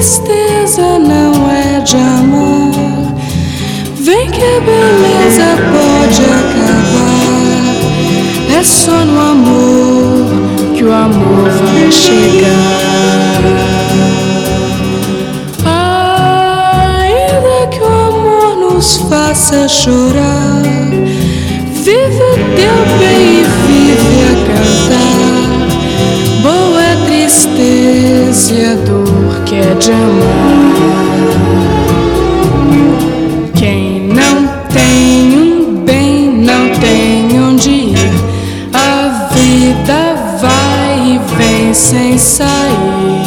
tristeza não é de amor. Vem que a beleza pode acabar. É só no amor que o amor vai chegar. Ainda que o amor nos faça chorar, vive o teu bem e vive a cantar. Boa é a tristeza e a dor que é de amar. Quem não tem um bem não tem onde ir. A vida vai e vem sem sair.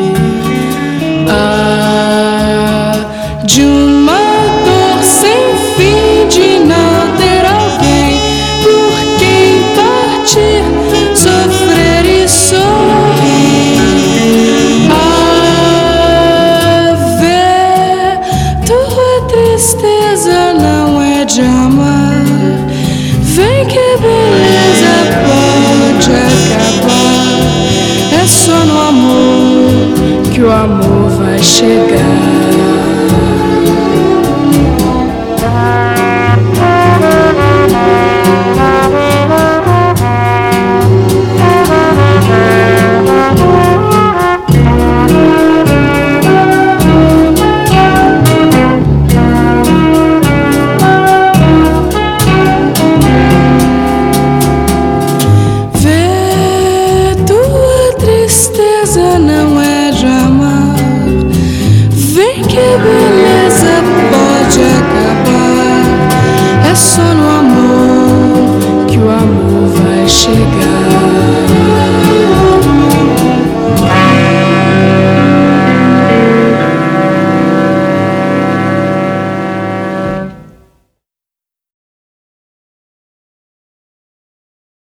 De uma dor sem fim, de não ter alguém por quem partir, sofrer e sorrir. Ver tua tristeza não é de amar. Vem que a beleza pode acabar. É só no amor que o amor vai chegar.